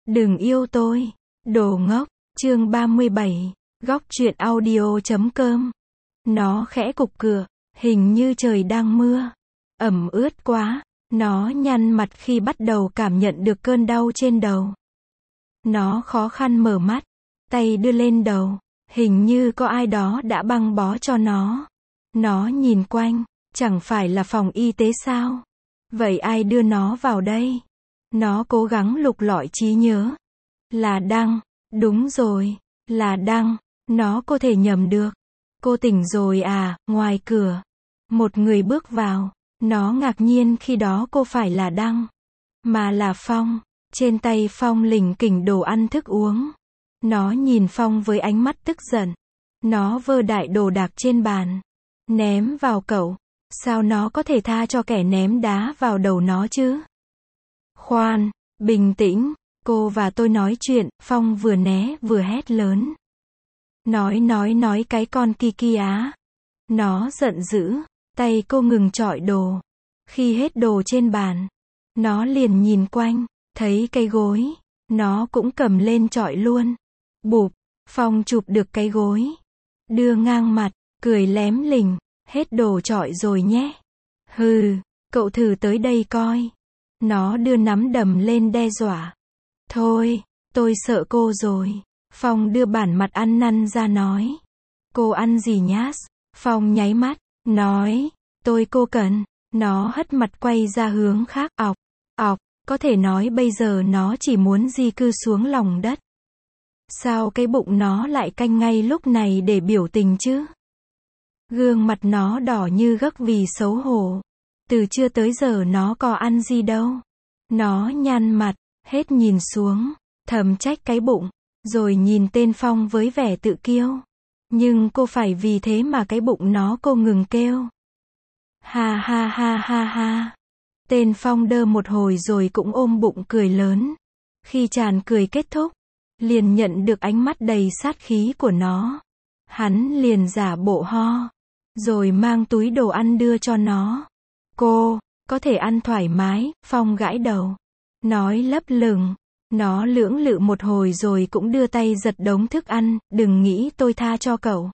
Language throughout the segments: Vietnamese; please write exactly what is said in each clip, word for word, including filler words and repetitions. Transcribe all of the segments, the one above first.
Đừng yêu tôi. Đồ ngốc. Chương ba mươi bảy. Góc truyện audio chấm com. Nó khẽ cục cửa, hình như trời đang mưa. Ẩm ướt quá. Nó nhăn mặt khi bắt đầu cảm nhận được cơn đau trên đầu. Nó khó khăn mở mắt, tay đưa lên đầu, hình như có ai đó đã băng bó cho nó. Nó nhìn quanh, chẳng phải là phòng y tế sao? Vậy ai đưa nó vào đây? Nó cố gắng lục lọi trí nhớ. Là Đăng, đúng rồi, là Đăng, nó có thể nhầm được. Cô tỉnh rồi à? Ngoài cửa, một người bước vào. Nó ngạc nhiên khi đó cô phải là Đăng, mà là Phong. Trên tay Phong lỉnh kỉnh đồ ăn thức uống. Nó nhìn Phong với ánh mắt tức giận. Nó vơ đại đồ đạc trên bàn, ném vào cậu. Sao nó có thể tha cho kẻ ném đá vào đầu nó chứ? Khoan, bình tĩnh, cô và tôi nói chuyện. Phong vừa né vừa hét lớn. Nói nói nói cái con Kiki á. Nó giận dữ, tay cô ngừng chọi đồ. Khi hết đồ trên bàn, nó liền nhìn quanh, thấy cái gối, nó cũng cầm lên chọi luôn. Bụp, Phong chụp được cái gối, đưa ngang mặt, cười lém lỉnh, hết đồ chọi rồi nhé. Hừ, cậu thử tới đây coi. Nó đưa nắm đấm lên đe dọa. Thôi, tôi sợ cô rồi. Phong đưa bản mặt ăn năn ra nói. Cô ăn gì nhá? Phong nháy mắt, nói, tôi cô cần. Nó hất mặt quay ra hướng khác, ọc, ọc, có thể nói bây giờ nó chỉ muốn di cư xuống lòng đất. Sao cái bụng nó lại canh ngay lúc này để biểu tình chứ? Gương mặt nó đỏ như gấc vì xấu hổ. Từ trưa tới giờ nó có ăn gì đâu. Nó nhăn mặt, hết nhìn xuống, thầm trách cái bụng, rồi nhìn tên Phong với vẻ tự kiêu. Nhưng cô phải vì thế mà cái bụng nó cô ngừng kêu. Ha ha ha ha ha. Tên Phong đơ một hồi rồi cũng ôm bụng cười lớn. Khi tràn cười kết thúc, liền nhận được ánh mắt đầy sát khí của nó. Hắn liền giả bộ ho, rồi mang túi đồ ăn đưa cho nó. Cô, có thể ăn thoải mái. Phong gãi đầu, nói lấp lửng. Nó lưỡng lự một hồi rồi cũng đưa tay giật đống thức ăn. Đừng nghĩ tôi tha cho cậu.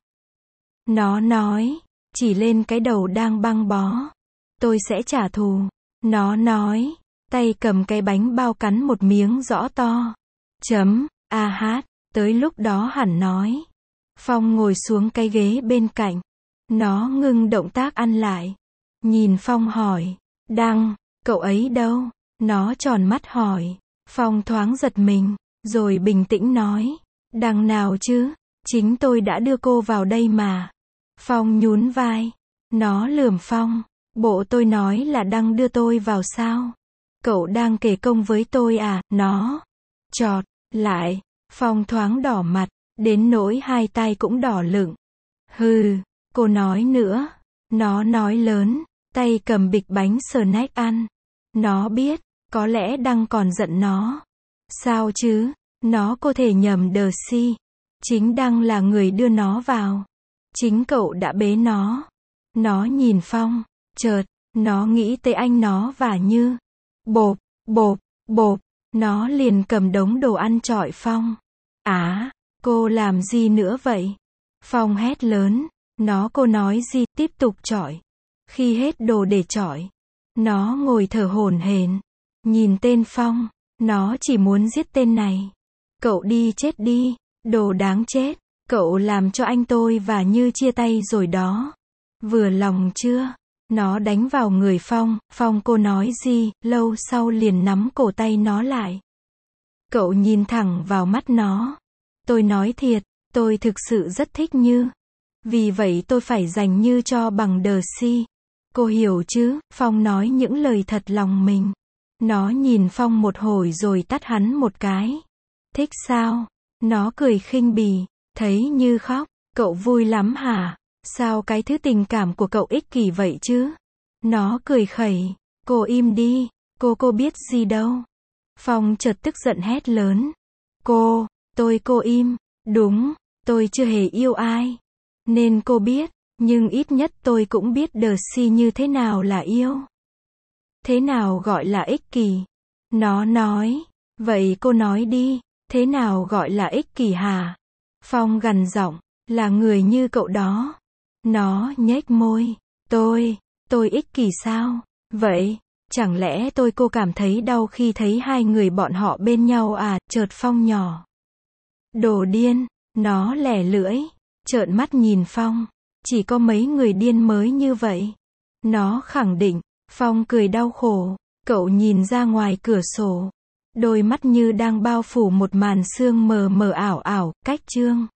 Nó nói, chỉ lên cái đầu đang băng bó. Tôi sẽ trả thù. Nó nói, tay cầm cái bánh bao cắn một miếng rõ to. Chấm, a hát, tới lúc đó hẳn nói. Phong ngồi xuống cái ghế bên cạnh. Nó ngưng động tác ăn lại. Nhìn Phong hỏi, Đăng, cậu ấy đâu? Nó tròn mắt hỏi. Phong thoáng giật mình, rồi bình tĩnh nói, Đăng nào chứ? Chính tôi đã đưa cô vào đây mà. Phong nhún vai. Nó lườm Phong. Bộ tôi nói là Đăng đưa tôi vào sao? Cậu đang kể công với tôi à? Nó chọt lại. Phong thoáng đỏ mặt, đến nỗi hai tay cũng đỏ lửng. Hừ, cô nói nữa. Nó nói lớn, tay cầm bịch bánh snack ăn. Nó biết, có lẽ Đăng còn giận nó. Sao chứ? Nó có thể nhầm đờ si. Chính Đăng là người đưa nó vào. Chính cậu đã bế nó. Nó nhìn Phong, chợt, nó nghĩ tới anh nó và Như. Bộp, bộp, bộp, nó liền cầm đống đồ ăn chọi Phong. Á, cô làm gì nữa vậy? Phong hét lớn. Nó cô nói gì? Tiếp tục chọi. Khi hết đồ để chọi, nó ngồi thở hổn hển, nhìn tên Phong. Nó chỉ muốn giết tên này. Cậu đi chết đi, đồ đáng chết. Cậu làm cho anh tôi và Như chia tay rồi đó. Vừa lòng chưa? Nó đánh vào người Phong. Phong cô nói gì? Lâu sau liền nắm cổ tay nó lại. Cậu nhìn thẳng vào mắt nó. Tôi nói thiệt, tôi thực sự rất thích Như. Vì vậy tôi phải dành Như cho bằng đờ si. Cô hiểu chứ? Phong nói những lời thật lòng mình. Nó nhìn Phong một hồi rồi tát hắn một cái. Thích sao? Nó cười khinh bỉ. Thấy Như khóc, cậu vui lắm hả? Sao cái thứ tình cảm của cậu ích kỷ vậy chứ? Nó cười khẩy. Cô im đi, cô cô biết gì đâu. Phong chợt tức giận hét lớn. Cô, tôi cô im. Đúng, tôi chưa hề yêu ai. Nên cô biết, nhưng ít nhất tôi cũng biết đờ si như thế nào là yêu. Thế nào gọi là ích kỷ? Nó nói, Vậy cô nói đi, thế nào gọi là ích kỷ hả? Phong gằn giọng, là người như cậu đó. Nó nhếch môi, tôi, tôi ích kỷ sao? Vậy, chẳng lẽ tôi cô cảm thấy đau khi thấy hai người bọn họ bên nhau à? Chợt Phong nhỏ. Đồ điên, nó lẻ lưỡi, trợn mắt nhìn Phong. Chỉ có mấy người điên mới như vậy. Nó khẳng định. Phong cười đau khổ. Cậu nhìn ra ngoài cửa sổ. Đôi mắt như đang bao phủ một màn sương mờ mờ ảo ảo, cách chương.